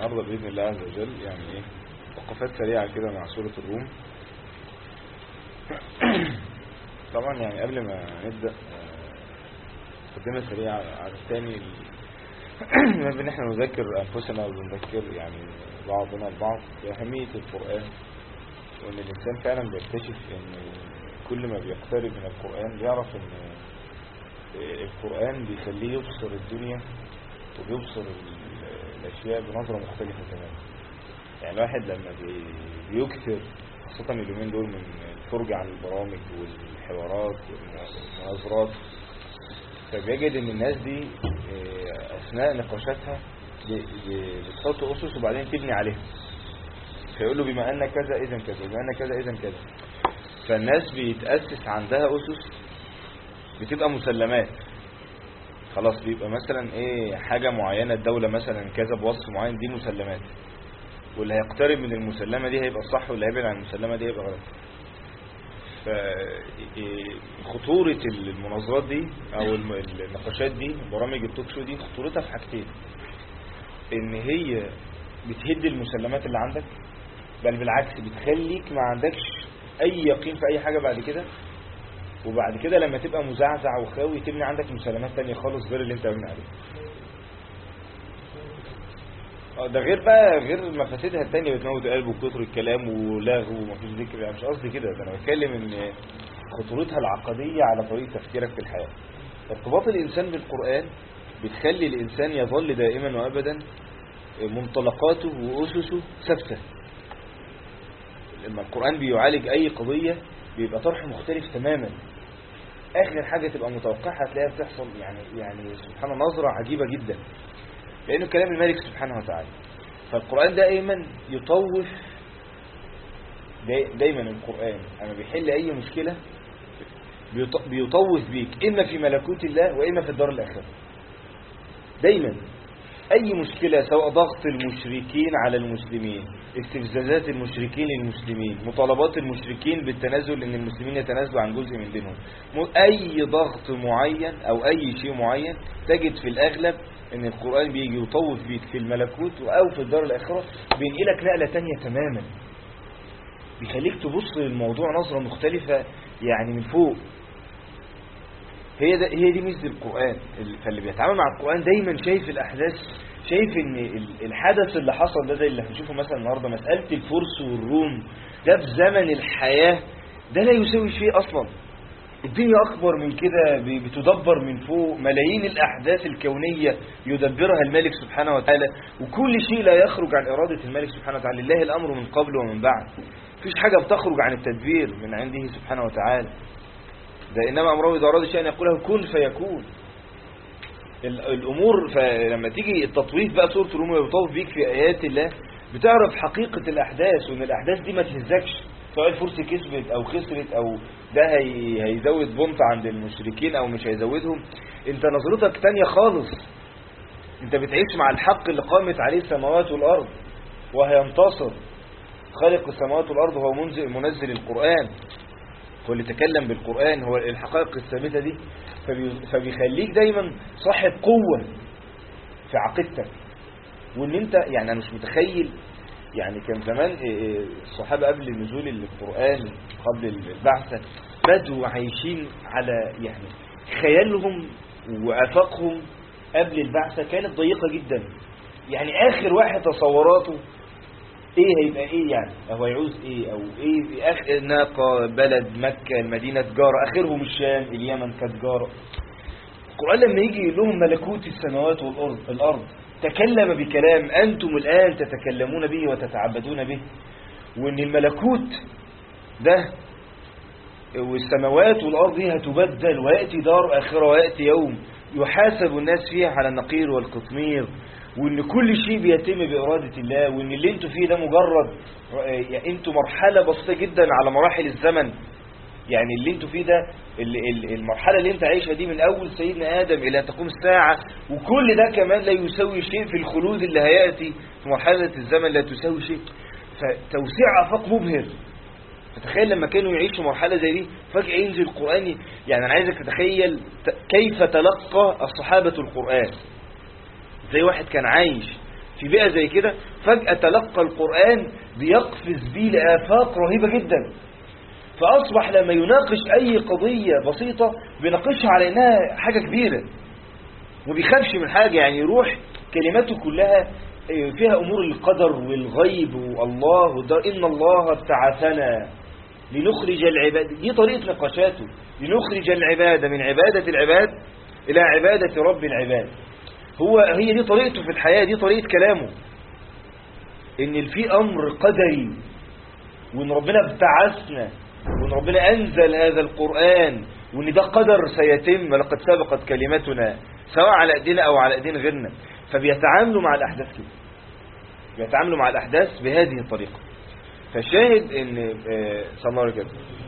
النهارده بإذن الله عز وجل يعني ايه وقفات سريعة كده مع سورة الروم. طبعا يعني قبل ما نبدأ مقدمة سريعة على الثاني ان احنا نذكر انفسنا ونذكر يعني بعضنا البعض بأهمية القرآن، وان الانسان فعلا بيكتشف ان كل ما بيقترب من القرآن بيعرف ان القرآن بيخليه يبصر الدنيا وبيبصر الاشياء بنظرة مختلفة تماما. يعني الواحد لما بيكثر خاصة اليومين دول من الفرجة على البرامج والحوارات والمناظرات، فبيجد ان الناس دي اثناء نقاشاتها بتحط اسس وبعدين تبني عليها، فيقول له بما ان كذا اذا كذا، بما ان كذا اذا كذا. فالناس بيتأسس عندها اسس بتبقى مسلمات، خلاص بيبقى مثلا ايه حاجة معينة الدولة مثلا كذا بوصف معين، دي مسلمات، واللي هيقترب من المسلمة دي هيبقى صح واللي هيبعد عن المسلمة دي هيبقى غلط. فخطورة المناظرات دي او النقاشات دي برامج التوك شو دي خطورتها في حاجتين: ان هي بتهد المسلمات اللي عندك، بل بالعكس بتخليك ما عندكش اي يقين في اي حاجة بعد كده، وبعد كده لما تبقى مزعزع وخاوي تبني عندك مسلمات تانية خالص غير اللي انت بني عليه. ده غير مفاسدها التانية، بتموت قلب وكتر الكلام ولغو ومفيش ذكر. يعني مش قصدي كده، انا بتكلم ان خطورتها العقدية على طريقة تفكيرك في الحياة. ارتباط الانسان بالقرآن بتخلي الانسان يظل دائما وابدا منطلقاته واسسه ثابتة. لما القرآن بيعالج اي قضية بيبقى طرح مختلف تماما، اخر حاجة تبقى متوقعها هتلاقيها بتحصل يعني سبحان الله نظرة عجيبة جدا، لأنه كلام الملك سبحانه وتعالى. فالقرآن دائما يطوف، دايما القرآن أما بيحل أي مشكلة بيطوف بيك، إما في ملكوت الله وإما في الدار الآخرة. دايما أي مشكلة، سواء ضغط المشركين على المسلمين، استفزازات المشركين للمسلمين، مطالبات المشركين بالتنازل لأن المسلمين يتنازلوا عن جزء من دينهم، أي ضغط معين أو أي شيء معين، تجد في الأغلب ان القرآن بيجي يطوف بيك في الملكوت او في الدار الاخرة، بينقلك نقلة تانية تماما، بيخليك تبص للموضوع نظرة مختلفة يعني من فوق. هي دي ميزة القرآن. فاللي بيتعامل مع القرآن دايما شايف الاحداث، شايف ان الحدث اللي حصل ده زي اللي هنشوفه مثلا النهارده، مسألة الفرس والروم ده في زمن الحياة ده لا يساوي شيء اصلا. الدنيا أكبر من كده، بتدبر من فوق، ملايين الأحداث الكونية يدبرها الملك سبحانه وتعالى، وكل شيء لا يخرج عن إرادة الملك سبحانه وتعالى. لله الأمر من قبل ومن بعد، مفيش حاجة بتخرج عن التدبير من عنده سبحانه وتعالى. ده إنما أمره إذا أراد شيئا يقوله كن فيكون. الأمور فلما تيجي التطويف بقى سورة الروم يطوف بيك في آيات الله، بتعرف حقيقة الأحداث، وإن الأحداث دي ما تهزكش، سواء الفرس كسبت أو خسرت أو ده هيزود بنط عند المشركين أو مش هيزودهم. انت نظرتك تانية خالص، انت بتعيش مع الحق اللي قامت عليه السماوات والأرض وهينتصر. خالق السماوات والأرض هو منزل القرآن، هو اللي تكلم بالقرآن، هو الحقائق الثابتة دي. فبيخليك دايما صاحب قوة في عقيدتك. وان انت يعني انا مش متخيل، يعني كان زمان الصحابة قبل نزول القرآن قبل البعثة بدوا عايشين على يعني خيالهم وآفاقهم قبل البعثة كانت ضيقة جدا. يعني آخر واحد تصوراته ايه هيبقى ايه، يعني هو يعوز ايه او ايه، اخر ناقة، بلد مكة، المدينة تجارة، اخرهم الشام، اليمن كتجارة. القرآن لما يجي يقول لهم ملكوت السماوات والأرض تكلم بكلام أنتم الآن تتكلمون به وتتعبدون به، وإن الملكوت ده والسماوات والأرض دي هتبدل ويأتي دار آخرة ويأتي يوم يحاسب الناس فيها على النقير والقطمير، وإن كل شيء بيتم بإرادة الله، وإن اللي انتوا فيه ده مجرد يعني انتوا مرحلة بسيطة جدا على مراحل الزمن. يعني اللي انتوا فيه ده المرحلة اللي انت عايشها دي من اول سيدنا آدم الى تقوم الساعة، وكل ده كمان لا يساوي شيء في الخلود اللي هيأتي في مرحلة الزمن، لا تساوي شيء. فتوسيع آفاق مبهر. فتخيل لما كانوا يعيشوا مرحلة زي دي فجأة ينزل القرآن. يعني انا عايزك تتخيل كيف تلقى الصحابة القرآن. زي واحد كان عايش في بيئة زي كده فجأة تلقى القرآن بيقفز بيه لآفاق رهيبة جدا، فأصبح لما يناقش أي قضية بسيطة بيناقشها على إنها حاجة كبيرة، وبيخافش من حاجة. يعني يروح كلماته كلها فيها أمور القدر والغيب والله والدار، إن الله ابتعثنا لنخرج العباد، دي طريقة نقاشاته، لنخرج العباد من عبادة العباد إلى عبادة رب العباد. هي دي طريقته في الحياة، دي طريقة كلامه، إن في أمر قدري، وإن ربنا ابتعثنا، وإن ربنا أنزل هذا القرآن، وإن ده قدر سيتم، لقد سبقت كلمتنا سواء على أيدينا أو على أيدين غيرنا. فبيتعاملوا مع الأحداث كده، بيتعاملوا مع الأحداث بهذه الطريقة. فالشاهد إن صلى الله عليه وسلم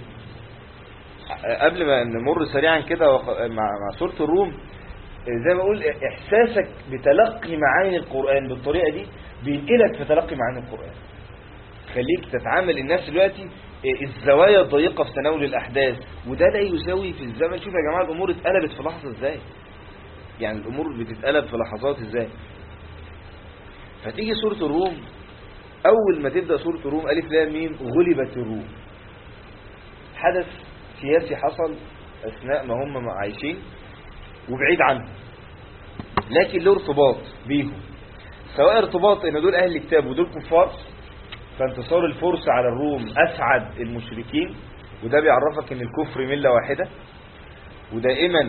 قبل ما نمر سريعا كده مع سورة الروم، زي ما أقول إحساسك بتلقي معاني القرآن بالطريقة دي بينقلك في تلقي معاني القرآن، خليك تتعامل. الناس دلوقتي الزوايا الضيقة في تناول الأحداث، وده لا يساوي في الزمن. شوف يا جماعة الأمور اتقلبت في لحظة ازاي، يعني الأمور بتتقلب في لحظات ازاي. فتيجي سورة الروم، أول ما تبدأ سورة الروم ألف لام ميم غلبت الروم، حدث سياسي حصل أثناء ما هم عايشين وبعيد عنهم، لكن له ارتباط بيهم، سواء ارتباط ان دول اهل الكتاب ودول كفار، فانتصار الفرس على الروم اسعد المشركين، وده بيعرفك ان الكفر ملة واحدة، ودائما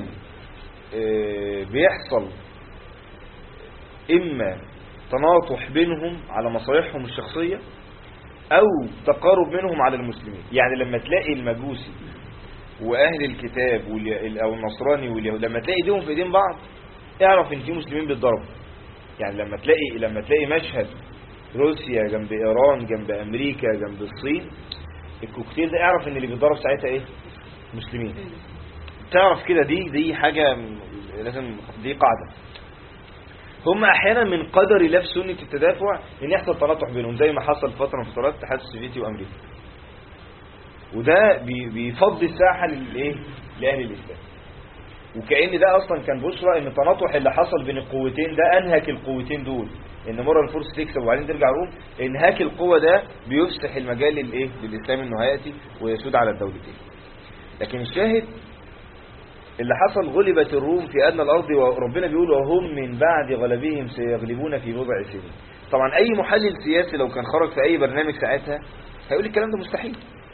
بيحصل اما تناطح بينهم على مصالحهم الشخصية او تقارب منهم على المسلمين. يعني لما تلاقي المجوسي واهل الكتاب او النصراني واليهود لما تلاقي ايديهم في ايدين بعض، اعرف ان في مسلمين بيتضربوا. يعني لما تلاقي مشهد روسيا جنب ايران جنب امريكا جنب الصين، الكوكتيل ده اعرف ان اللي بيتضرب ساعتها ايه؟ مسلمين. تعرف كده، دي حاجة لازم، دي قاعدة. هم احيانا من قدر الله في سنة التدافع ان يحصل تناطح بينهم، زي ما حصل فترة من فترات الاتحاد السوفيتي وامريكا، وده بيفضي الساحة لأهل الإسلام. وكأن ده أصلا كان بشرى ان التناطح اللي حصل بين القوتين ده أنهك القوتين دول، ان مرة الفرس تكسب وبعدين ترجع روم. انهاك القوة ده بيفسح المجال للإسلام انه هيأتي ويسود على الدولتين. لكن الشاهد اللي حصل غلبت الروم في أدنى الأرض، وربنا بيقول وهم من بعد غلبهم سيغلبون في بضع سنين. طبعا أي محلل سياسي لو كان خرج في أي برنامج ساعتها هيقول الكلام ده مستحيل،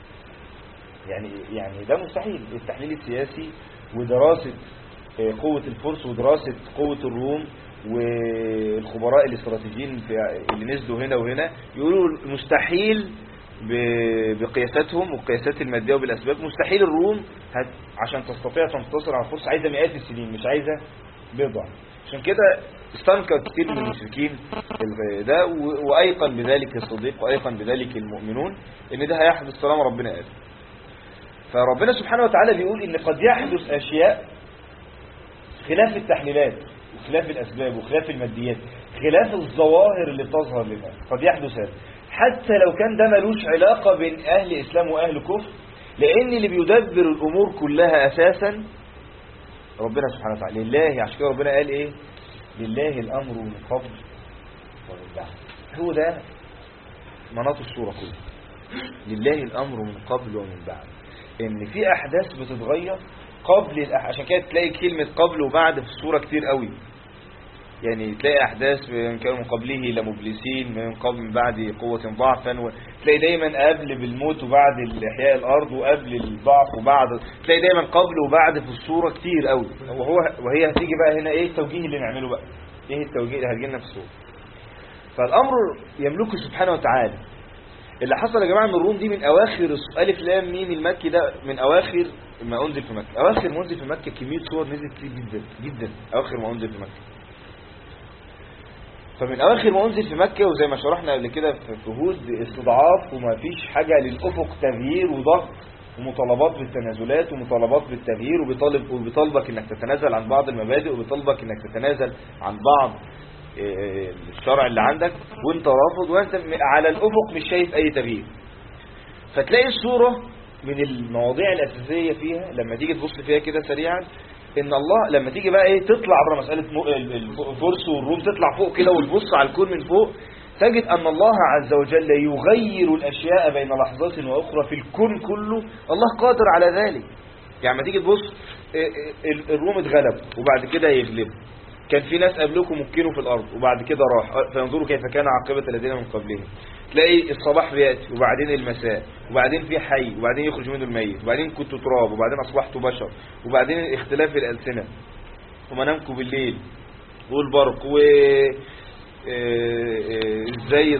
يعني ده مستحيل. التحليل السياسي ودراسة قوة الفرس ودراسة قوة الروم والخبراء الاستراتيجيين اللي نزلوا هنا وهنا يقولوا مستحيل بقياساتهم والقياسات المادية وبالأسباب، مستحيل الروم عشان تستطيع تنتصر على الفرس عايزة مئات السنين، مش عايزة بضع. عشان كده استنكر كثير من المشركين ده، وأيقن بذلك الصديق وأيقن بذلك المؤمنون ان ده هيحدث طالما ربنا قال. فربنا سبحانه وتعالى بيقول ان قد يحدث اشياء خلاف التحليلات وخلاف الاسباب وخلاف الماديات، خلاف الظواهر اللي بتظهر للناس، قد يحدث هذا حتى لو كان ده ملوش علاقة بين اهل اسلام واهل كفر، لان اللي بيدبر الامور كلها اساسا ربنا سبحانه وتعالى. لله، عشان كده ربنا قال ايه؟ لله الامر من قبل ومن بعد. هو ده مناط الصورة كلها، لله الامر من قبل ومن بعد، ان في احداث بتتغير قبل عشان كده تلاقي كلمة قبل وبعد في الصورة كتير قوي. يعني تلاقي احداث من كانوا من قبله لمبلسين، من قبل من بعد قوة ضعفا، تلاقي دايما قبل بالموت وبعد الاحياء الارض، وقبل الضعف وبعد، تلاقي دايما قبل وبعد في الصورة كتير قوي. وهي هتيجي بقى هنا ايه التوجيه اللي نعمله بقى، ايه التوجيه اللي هتجينا في الصورة. فالامر يملكه سبحانه وتعالى. اللي حصل يا جماعة ان الروم دي من اواخر الف لام ميم المكي ده، من اواخر ما انزل في مكة. اواخر ما انزل في مكة كمية صور نزلت كتير جدا جدا، اواخر ما انزل في مكة. فمن اواخر ما انزل في مكة، وزي ما شرحنا قبل كده في جهود استضعاف، وما فيش حاجة للافق تغيير وضغط ومطالبات بالتنازلات ومطالبات بالتغيير، وبيطالبك انك تتنازل عن بعض المبادئ، وبيطالبك انك تتنازل عن بعض الشرع اللي عندك، وانت رافض وانت على الافق مش شايف اي تغيير. فتلاقي الصورة من المواضيع الاساسية فيها لما تيجي تبص فيها كده سريعا، ان الله لما تيجي بقى ايه تطلع بره مسألة الفرس والروم، تطلع فوق كده وتبص على الكون من فوق، تجد ان الله عز وجل يغير الاشياء بين لحظات واخرى في الكون كله. الله قادر على ذلك. يعني ما تيجي تبص الروم اتغلب وبعد كده يغلبوا، كان في ناس قبلكم مكنوا في الارض وبعد كده راح، فينظروا كيف كان عاقبة الذين من قبلهم. تلاقي الصباح بياتي وبعدين المساء وبعدين في حي وبعدين يخرج منه الميت وبعدين كنتوا تراب وبعدين اصبحتوا بشر وبعدين اختلاف الالسنه ومنامكم بالليل والبرق و ازاي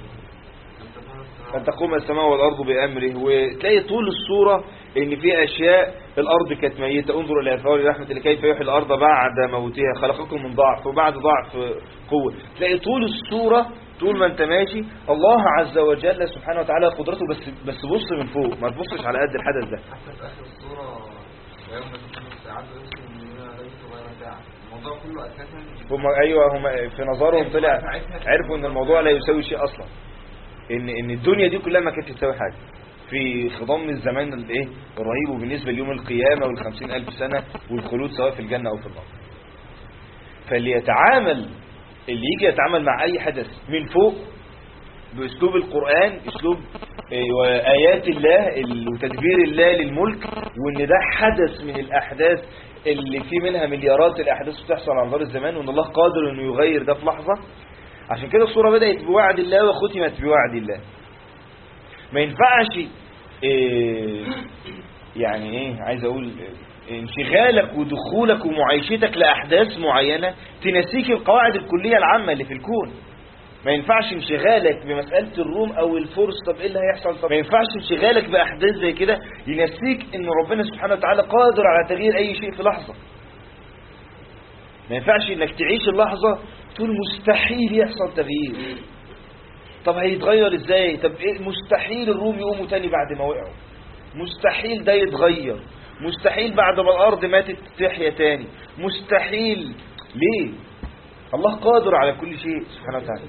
أن تقوم السماء والأرض بأمره. وتلاقي طول الصورة إن في أشياء الأرض كانت ميتة، انظروا إلى آثار رحمة الله كيف يحيي الأرض بعد موتها، خلقكم من ضعف وبعد ضعف قوة. تلاقي طول الصورة طول ما أنت ماشي الله عز وجل سبحانه وتعالى قدرته، بس بص من فوق، ما تبصش على قد الحدث ده. حتى في آخر الصورة ويوم تكون الساعات يرسل المؤمنين ليس غير ساعة، الموضوع كله أساسا هم في نظرهم طلع عرفوا إن الموضوع لا يساوي شيء أصلا، ان الدنيا دي كلها ما كانتش تساوي حاجه في خضم الزمان الايه الرهيب، وبالنسبه ليوم القيامه وال50,000 سنه والخلود سواء في الجنه او في النار. فاللي يتعامل اللي يجي يتعامل مع اي حدث من فوق باسلوب القران، اسلوب ايات الله وتدبير الله للملك، وان ده حدث من الاحداث اللي في منها مليارات الاحداث بتحصل على مدار الزمان، وان الله قادر انه يغير ده في لحظه. عشان كده الصورة بدأت بوعد الله وختمت بوعد الله. ما ينفعش يعني ايه عايز اقول انشغالك ودخولك ومعايشتك لأحداث معينة تنسيك القواعد الكلية العامة اللي في الكون. ما ينفعش انشغالك بمسألة الروم او الفرس، طب ايه اللي هيحصل، طب ما ينفعش انشغالك بأحداث زي كده ينسيك ان ربنا سبحانه وتعالى قادر على تغيير اي شيء في لحظة. ما ينفعش انك تعيش اللحظة تقول مستحيل يحصل تغيير، طب هيتغير ازاي، طب ايه مستحيل الروم يقوموا تاني بعد ما وقعوا، مستحيل ده يتغير، مستحيل بعد ما الارض ماتت تحيا تاني، مستحيل. ليه؟ الله قادر على كل شيء سبحانه وتعالى.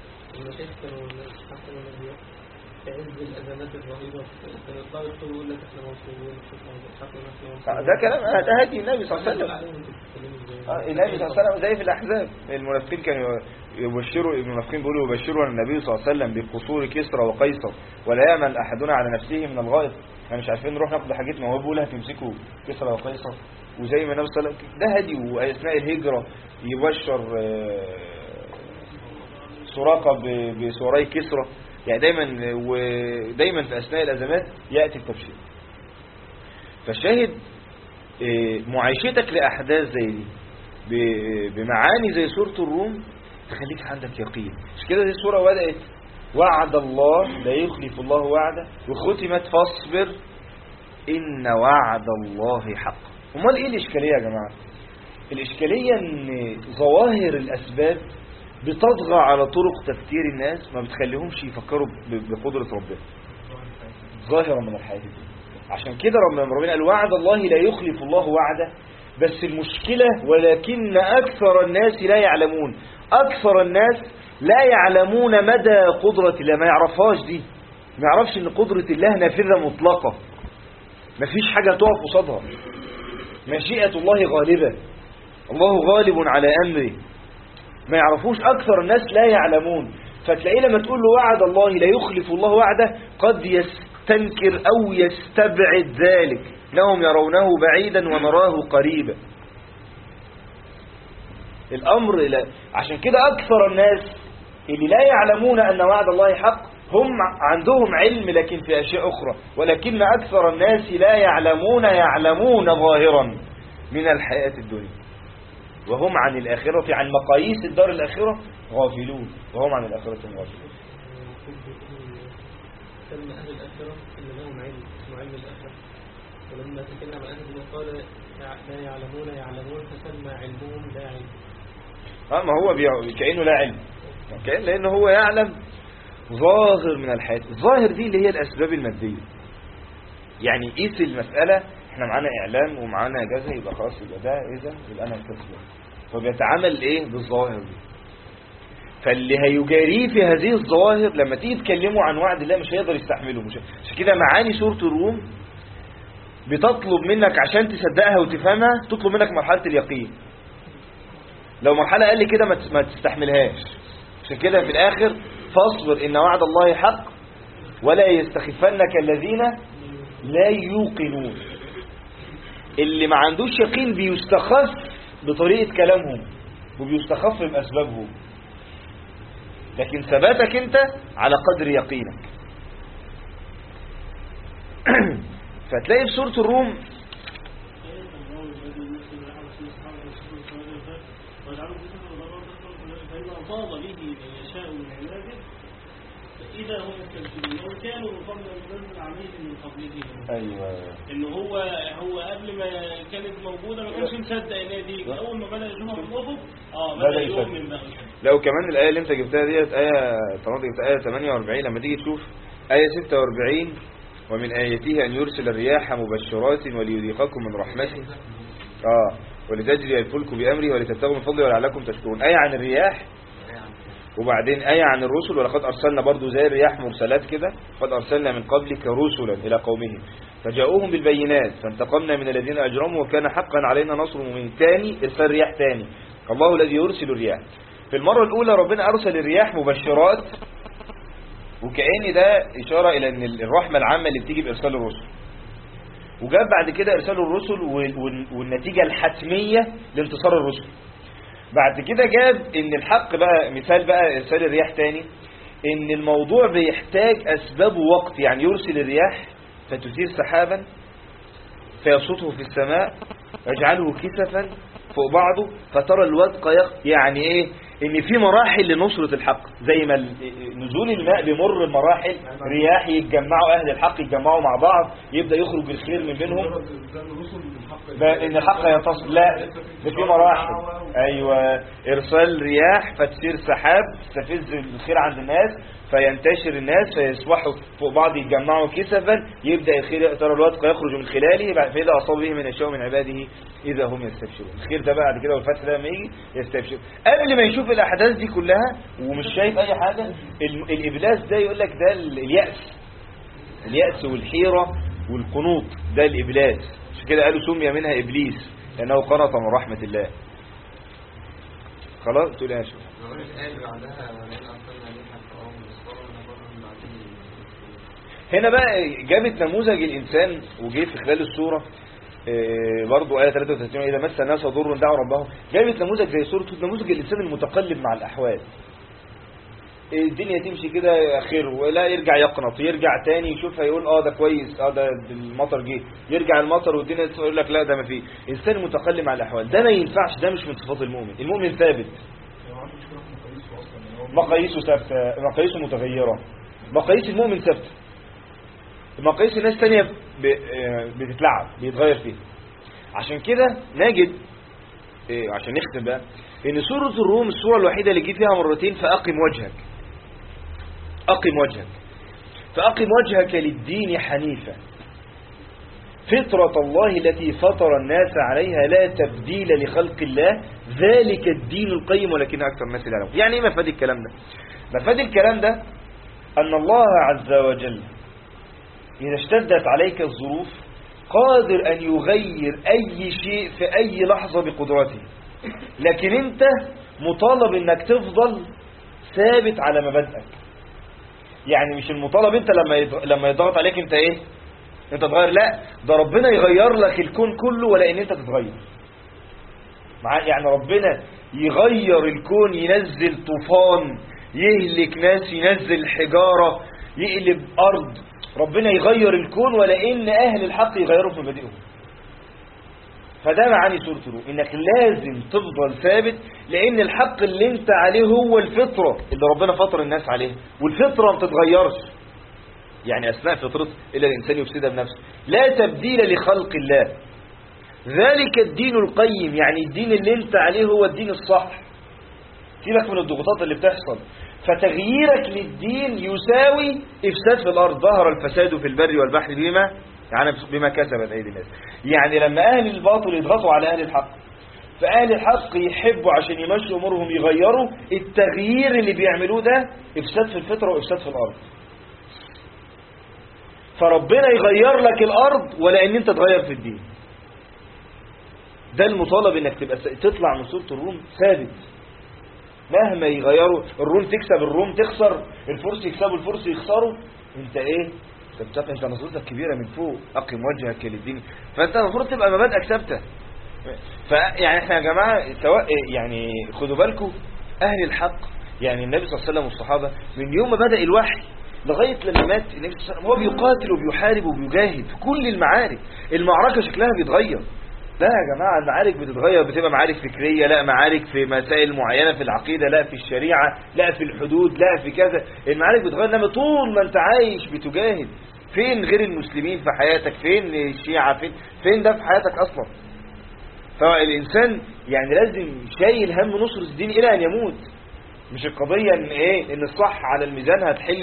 ده كلام هدي النبي صلى الله عليه وسلم. النبي صلى الله عليه وسلم زي في الأحزاب، المنافقين كانوا يبشروا، المنافقين بيقولوا يبشروا النبي صلى الله عليه وسلم بقصور كسرى وقيصر ولا يأمن أحدنا على نفسه من الغائط. احنا مش عارفين نروح ناخد حاجتنا، وهو بيقول هتمسكوا كسرى وقيصر. وزي ما النبي صلى الله عليه وسلم ده هدي، وأثناء الهجرة يبشر سراقة بسوري كسرى. يعني ودايما في أثناء الأزمات يأتي التبشير. فالشاهد معايشتك لأحداث زي دي بمعاني زي سورة الروم تخليك عندك يقين. مش كده دي السورة بدأت وعد الله لا يخلف الله وعده، وختمت فاصبر إن وعد الله حق. امال ايه الإشكالية يا جماعة؟ الإشكالية ان ظواهر الأسباب بتطغى على طرق تفكير الناس، ما بتخليهمش يفكروا بقدرة ربنا ظاهرة من الحياة دي. عشان كده ربنا قال وعد الله لا يخلف الله وعده. بس المشكلة ولكن أكثر الناس لا يعلمون. أكثر الناس لا يعلمون مدى قدرة الله، ما يعرفهاش دي، ما يعرفش ان قدرة الله نافذة مطلقة، ما فيش حاجة تقف قصادها، مشيئة الله غالبة، الله غالب على أمره. ما يعرفوش، أكثر الناس لا يعلمون. فتلاقيه لما تقول له وعد الله لا يخلف الله وعده قد يستنكر أو يستبعد ذلك، إنهم يرونه بعيدا ونراه قريبا. الأمر عشان كده أكثر الناس اللي لا يعلمون أن وعد الله حق هم عندهم علم لكن في أشياء أخرى، ولكن أكثر الناس لا يعلمون ظاهرا من الحياة الدنيا، وهم عن الآخرة، عن مقاييس الدار الآخرة غافلون، وهم عن الآخرة غافلون. كلمة أهل الآخرة إن لهم علم اسمه علم الآخرة، ولما تكلم عن أهل الدنيا قال لا يعلمون فسمى علمهم لا علم. ما هو كأنه لا علم، كأنه لأنه هو يعلم ظاهر من الحياة. الظاهر دي اللي هي الأسباب المادية. يعني قيس المسألة، احنا معانا إعلام ومعانا إجازة، يبقى خلاص يبقى ده إذا يبقى أنا مكتسب. فبيتعامل إيه بالظواهر دي. فاللي هيجاريه في هذه الظواهر لما تيجي تكلموا عن وعد الله مش هيقدر يستحمله. عشان كده معاني سورة الروم بتطلب منك عشان تصدقها وتفهمها، تطلب منك مرحلة اليقين. لو مرحلة قال لي كده ما تستحملهاش. عشان كده في الآخر فاصبر إن وعد الله حق ولا يستخفنك الذين لا يوقنون. اللي ما عندوش يقين بيستخف بطريقة كلامهم وبيستخف بأسبابهم، لكن ثباتك انت على قدر يقينك. فتلاقي في سورة الروم إذا هم يستبشرون لو كانوا من قبل أن ينزل عليهم من قبلهم. أيوة. إن هو قبل ما كانت موجودة ما كانش مصدق إن دي، أول ما بدأ يشوفها في الأفق بدأ يؤمن بقى. لو كمان الآية اللي أنت جبتها ديت آية طبعا جبت آية 48، لما تيجي تشوف آية 46 ومن آياته أن يرسل الرياح مبشرات وليذيقكم من رحمته ولتجري الفلك بأمره ولتبتغوا من فضله ولعلكم تشكرون. آية عن الرياح، وبعدين آية عن الرسل، ولقد أرسلنا برضو زي الرياح مرسلات كده، قد أرسلنا من قبلك رسلا إلى قومهم فجاءوهم بالبينات فانتقمنا من الذين أجرموا وكان حقا علينا نصر المؤمنين. تاني إرسال رياح تاني، الله الذي يرسل الرياح. في المرة الأولى ربنا أرسل الرياح مبشرات، وكأن ده إشارة إلى أن الرحمة العامة اللي بتيجي بإرسال الرسل، وجاب بعد كده إرسال الرسل والنتيجة الحتمية لانتصار الرسل. بعد كده جاب ان الحق بقى مثال بقى ارسال الرياح تاني، ان الموضوع بيحتاج اسباب ووقت. يعني يرسل الرياح فتثير سحابا فيصوته في السماء يجعله كسفا فوق بعضه فترى الودق يعني ايه؟ ان في مراحل لنصرة الحق، زي ما نزول الماء بيمر بمراحل، رياح يتجمعوا اهل الحق يتجمعوا مع بعض يبدأ يخرج الخير من بينهم ان الحق ينتصر. لا، ده في مراحل. ايوه، ارسال رياح فتثير سحاب تستفز الخير عند الناس فينتشر الناس فيصبحوا فوق بعض يتجمعوا كسفا، يبدأ الخير ترى الودق يخرج من خلاله فإذا أصاب به من يشاء من عباده إذا هم يستبشرون. الخير ده بعد كده والفتح ده لما يجي يستبشر. قبل ما يشوف الأحداث دي كلها ومش شايف أي حاجة، الإبلاس ده يقول لك ده اليأس والحيرة والقنوط، ده الإبلاس. عشان كده قالوا سمي منها إبليس لأنه قنط من رحمة الله. خلاص تقول يا شيخ. هنا بقى جابت نموذج الإنسان وجه في خلال السورة برضو آية 33 إذا مس الناس ضر دعوا ربهم. جابت نموذج زي سورة نموذج الإنسان المتقلب مع الأحوال. الدنيا تمشي كده خير ولا يرجع يقنط، يرجع تاني يشوفها يقول ده كويس، ده المطر جه، يرجع المطر والدنيا يقول لك لا ده ما فيه. إنسان متقلب مع الأحوال ده ما ينفعش، ده مش من صفات المؤمن. المؤمن ثابت، مقاييسه ثابته، مقاييسه متغيرة. مقاييس المؤمن ثابته، مقاييس الناس تانية بتتلعب بيتغير فيها. عشان كده نجد عشان نختم بقى ان سورة الروم السورة الوحيدة اللي جه فيها مرتين فأقم وجهك. أقم وجهك، فأقم وجهك للدين حنيفا فطرة الله التي فطر الناس عليها لا تبديل لخلق الله ذلك الدين القيم ولكن أكثر الناس لا يعلمون. يعني ايه مفاد الكلام ده؟ مفاد الكلام ده أن الله عز وجل إذا اشتدت عليك الظروف قادر أن يغير أي شيء في أي لحظة بقدرته، لكن أنت مطالب أنك تفضل ثابت على مبادئك. يعني مش المطالب أنت لما يضغط عليك أنت إيه؟ أنت تغير، لا، ده ربنا يغير لك الكون كله ولا إن أنت تتغير. يعني ربنا يغير الكون، ينزل طوفان يهلك ناس، ينزل حجارة، يقلب أرض، ربنا يغير الكون ولا إن أهل الحق يغيروا في مبادئهم. فده معاني سورة الروم، إنك لازم تفضل ثابت، لأن الحق اللي انت عليه هو الفطرة اللي ربنا فطر الناس عليه، والفطرة ما بتتغيرش. يعني أثناء فطرته إلا الإنسان يفسدها بنفسه. لا تبديل لخلق الله ذلك الدين القيم، يعني الدين اللي انت عليه هو الدين الصح. سيبك من الضغوطات اللي بتحصل، فتغييرك للدين يساوي إفساد في الأرض. ظهر الفساد في البر والبحر بما كسبت أيدي الناس. يعني لما أهل الباطل يضغطوا على أهل الحق، فأهل الحق يحبوا عشان يمشوا أمورهم يغيروا، التغيير اللي بيعملوه ده إفساد في الفطرة وإفساد في الأرض. فربنا يغير لك الارض ولا ان انت تغير في الدين. ده المطالب، انك تبقى تطلع من سورة الروم ثابت مهما يغيروا. الروم تكسب الروم تخسر، الفرس يكسبوا الفرس يخسروا، انت ايه؟ انت نصرتك كبيرة من فوق، اقم وجهك للدين. فانت المفروض تبقى مبادئك ثابته. فيعني احنا يا جماعه سواء يعني خدوا بالكم اهل الحق، يعني النبي صلى الله عليه وسلم والصحابه من يوم ما بدأ الوحي لغايه لما مات النبي صلى الله عليه وسلم هو بيقاتل وبيحارب وبيجاهد في كل المعارك. المعركه شكلها بيتغير. لا يا جماعه المعارك بتتغير، بتبقى معارك فكريه، لا معارك في مسائل معينه في العقيده، لا في الشريعه، لا في الحدود، لا في كذا. المعارك بتتغير، انما طول ما انت عايش بتجاهد. فين غير المسلمين في حياتك؟ فين الشيعة؟ فين ده في حياتك اصلا؟ فالانسان يعني لازم شايل هم نصر الدين الى ان يموت. مش القضية ان ايه ان الصح على الميزان هتحل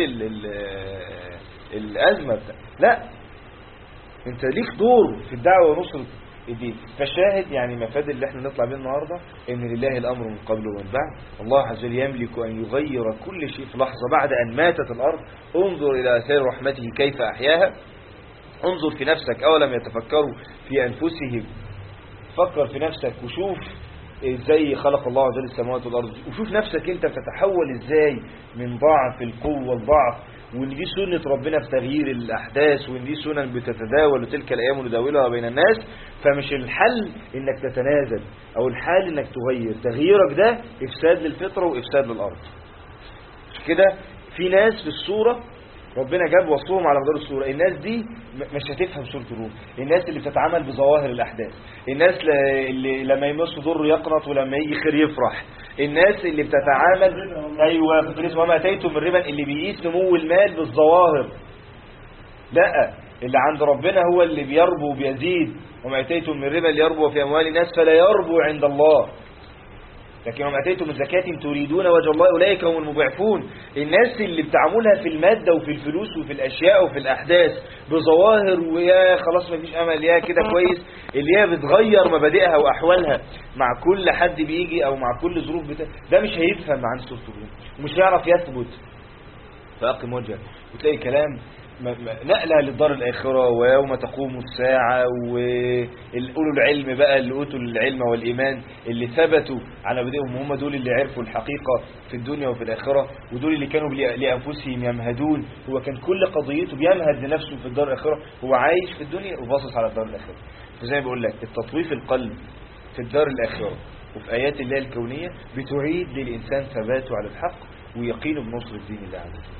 الازمة. لا، انت ليك دور في الدعوة ونصر الدين. فالشاهد يعني مفاد اللي احنا نطلع بيه النهاردة ان لله الامر من قبل ومن بعد. الله عز وجل يملك ان يغير كل شيء في لحظة بعد ان ماتت الارض. انظر الى اثار رحمته كيف احياها. انظر في نفسك، اولم يتفكروا في انفسهم. فكر في نفسك وشوف ازاي خلق الله عز وجل السماوات والارض، وشوف نفسك انت بتتحول ازاي من ضعف القوة لضعف. وان دي سنة ربنا في تغيير الاحداث، وان دي سنن بتتداول وتلك الايام نداولها بين الناس. فمش الحل انك تتنازل، او الحل انك تغير. تغييرك ده افساد للفطرة وافساد للارض. كده في ناس في الصورة ربنا جاب وصفهم على مدار السورة. الناس دي مش هتفهم سورة الروم. الناس اللي بتتعامل بظواهر الأحداث، الناس اللي لما يمس ضر يقنط ولما يجي خير يفرح، الناس اللي بتتعامل أيوة كنت لسه وما أتيتم من ربا، اللي بيقيس نمو المال بالظواهر. لا، اللي عند ربنا هو اللي بيربو وبيزيد. وما أتيتم من ربا ليربو في أموال الناس فلا يربو عند الله. لكن وما أتيتم من زكاة تريدون وجه الله أولئك هم المضعفون. الناس اللي بتعاملها في المادة وفي الفلوس وفي الأشياء وفي الأحداث بظواهر، ويا خلاص ما فيش أمل، يا كده كويس، اللي هي بتغير مبادئها وأحوالها مع كل حد بيجي أو مع كل ظروف ده مش هيفهم عن سورة الروم ومش هيعرف يثبت. فأقم وجهك وتلاقي كلام نقلها للدار الآخرة ويوم تقوم الساعة. وأولو العلم بقى اللي أوتوا العلم والإيمان اللي ثبتوا على بدئهم، هم دول اللي عرفوا الحقيقة في الدنيا وفي الآخرة، ودول اللي كانوا لأنفسهم يمهدون. هو كان كل قضيته بيمهد لنفسه في الدار الآخرة، هو عايش في الدنيا وباصص على الدار الآخرة. فزي ما بقول لك التطويف القلب في الدار الآخرة وفي آيات الله الكونية بتعيد للإنسان ثباته على الحق ويقينه بنصر الدين الله عز وجل.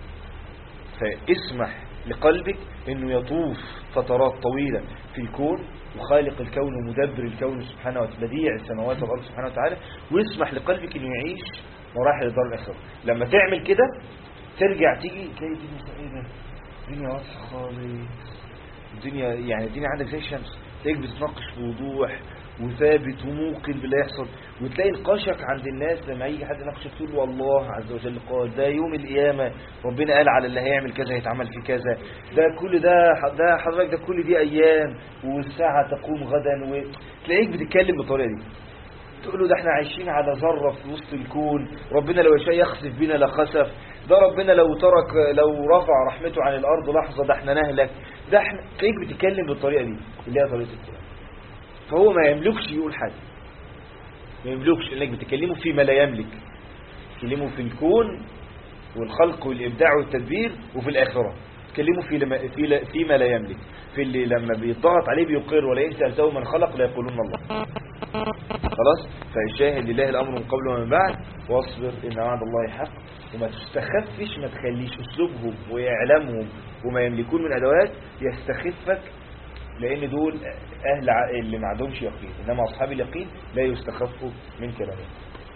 فاسمح لقلبك انه يطوف فترات طويلة في الكون، وخالق الكون ومدبر الكون سبحانه وتعالى، بديع السماوات والارض سبحانه وتعالى. واسمح لقلبك انه يعيش مراحل الدار الاخره. لما تعمل كده ترجع تيجي تلاقي الدنيا ايه ده، الدنيا واضحه خالص. الدنيا يعني الدنيا عندك زي الشمس، تلاقيك بتناقش بوضوح وثابت وموقن باللي يحصل. وتلاقي نقاشك عند الناس لما يجي حد يناقشك تقول له الله عز وجل قال، ده يوم القيامة ربنا قال على اللي هيعمل كذا هيتعمل في كذا، ده كل ده حضرتك ده كل دي ايام والساعة تقوم غدا. وتلاقيك بتتكلم بالطريقة دي، تقول له ده احنا عايشين على ذرة في وسط الكون، ربنا لو يشاء يخسف بنا لخسف، ده ربنا لو رفع رحمته عن الارض لحظة ده احنا نهلك، ده احنا. تلاقيك بتتكلم بالطريقة دي اللي هي طريقة الكلام. فهو ما يملكش يقول حاجة، ما يملكش، انك بتكلمه فيما لا يملك. تكلمه في الكون والخلق والإبداع والتدبير، وفي الآخرة تكلمه فيما لا يملك، في اللي لما بيضغط عليه بيقر، ولئن سألته من خلق لا يقولون الله. خلاص. فالشاهد لله الأمر من قبل ومن بعد، واصبر إن وعد الله حق. وما تستخفش، ما تخليش أسلوبهم وإعلامهم وما يملكون من أدوات يستخفك، لأن دول أهل اللي ما عندهمش يقين، إنما أصحاب اليقين لا يستخفوا من كلامهم.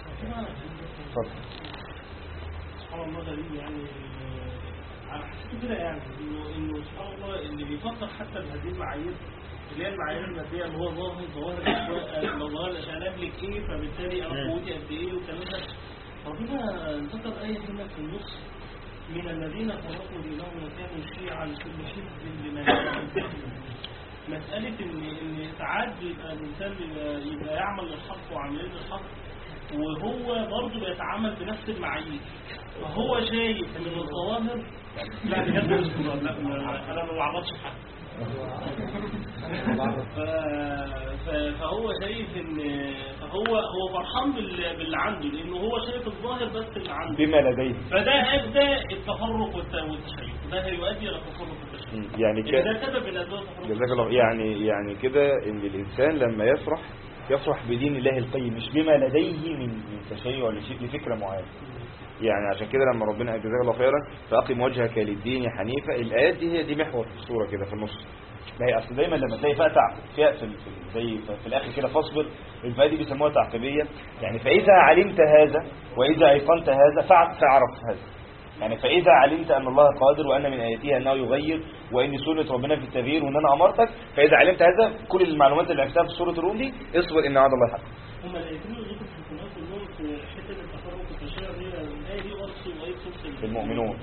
اتفضل. سبحان الله غريب يعني، على حسب كده يعني إنه سبحان الله اللي بيفكر حتى بهذه المعايير اللي هي المعايير المادية، اللي هو ظواهر الأشياء أملك إيه، فبالتالي أنا قوتي قد إيه والكلام ده. ربنا ذكر آية هنا في النص: من الذين فرقوا دينهم وكانوا شيعا كل حزب بما يحبون. مسألة إن ساعات بيبقى الإنسان يبقى يعمل للحق وعملين للحق، وهو برضه بيتعامل بنفس المعايير، فهو شايف ان الظواهر لا بجد مش ظواهر، لا انا ما بعرفش حد. فهو شايف ان هو فرحان باللي عنده، لانه هو شايف الظاهر بس اللي عنده بما لديه. فده ادى التفرق والتشيع، ده هيؤدي الى التفرق والتشيع. يعني ده سبب من اسباب التفرق. جزاك الله. يعني كده ان الانسان لما يفرح بدين الله القيم، مش بما لديه من تشيع لفكره معينه. يعني عشان كده لما ربنا جزاك الله خيرا فاقم وجهك للدين حنيفا، الايات دي محور الصوره كده في النص. ما هي اصل دايما لما تلاقي فيها زي في الاخر كده فاصبر، الفئه دي بيسموها تعقيبيه. يعني فاذا علمت هذا واذا ايقنت هذا فاعرف هذا. يعني فاذا علمت ان الله قادر وان من اياته انه يغير وان سنه ربنا في التغيير وان انا امرتك، فاذا علمت هذا كل المعلومات اللي عرفتها في سوره الروم دي اصبر ان وعد الله حق. هم الايتين اللي ذكروا في القران كلهم في حته التفرق والتشيع دي، الايه دي اصل وايه سوره المؤمنون.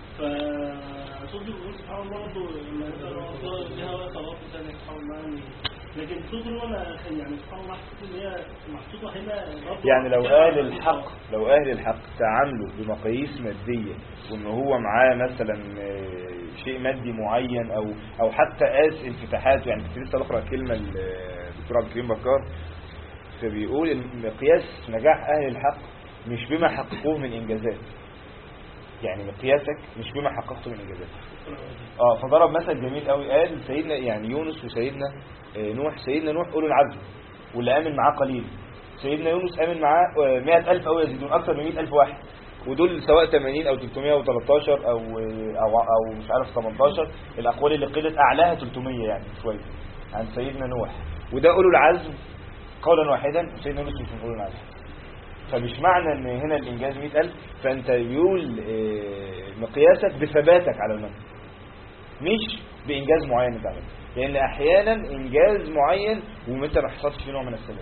فصوت الرسول سبحان الله برضه لما يقرأ لها وقت ثاني سبحان الله يعني. لكن صوت الولا يعني سبحان الله حسيت ان هي محطوطه هنا يعني لو اهل الحق تعاملوا بمقاييس ماديه، وان هو معاه مثلا شيء مادي معين او حتى قاس انفتاحاته. يعني كنت لسه بقرا كلمه الدكتور عبد الكريم بكار فبيقول ان مقياس نجاح اهل الحق مش بما حققوه من انجازات. يعني مقياسك مش بما حققته من انجازات. فضرب مثل جميل قوي، قال سيدنا يعني يونس وسيدنا نوح. سيدنا نوح أولو العزم واللي آمن معاه قليل. سيدنا يونس آمن معاه 100,000 أو يزيدون، أكثر من 100,000 واحد، ودول سواء 80 أو 313 أو مش عارف 18. الأقوال اللي قيلت أعلاها 300 يعني شوية عن سيدنا نوح. وده أولو العزم قولا واحدا، سيدنا يونس مش من أولو العزم. فمش معنى ان هنا الانجاز 100,000 فانت يقول مقياسك بثباتك على المنهج مش بانجاز معين انت عملته، لان احيانا انجاز معين وانت ما حصلتش فيه نوع من الثبات.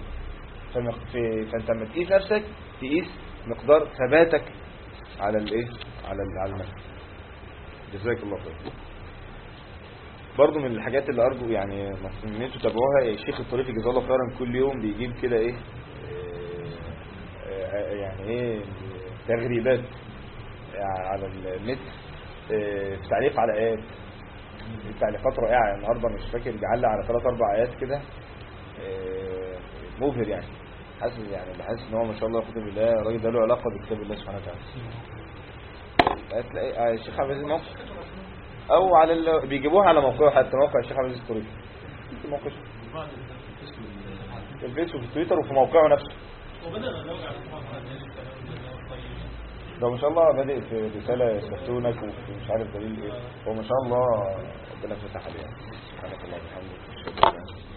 فانت لما تقيس نفسك تقيس مقدار ثباتك على على المنهج. جزاك الله خير. برضو من الحاجات اللي ارجو يعني ان انتوا تتابعوها، الشيخ الطريفي جزاه الله خيرا كل يوم بيجيب كده يعني تغريدات على النت في تعليق على آيات، تعليقات رائعة. النهاردة مش فاكر بيعلق على 3-4 آيات كده مبهر. يعني بحس ان هو ما شاء الله قدر بالله الراجل ده له علاقة بكتاب الله سبحانه وتعالى. هتلاقي الشيخ عبد العزيز موقع او على بيجيبوها على موقعه، حتى موقع الشيخ عبد العزيز الطريفي في موقع في الفيسبوك وفي تويتر وفي موقعه نفسه. ده ما شاء الله بادئ في رسالة يستفتونك ومش عارف دليل ايه. هو ما شاء الله ربنا فتح عليه. سبحانك اللهم وبحمدك.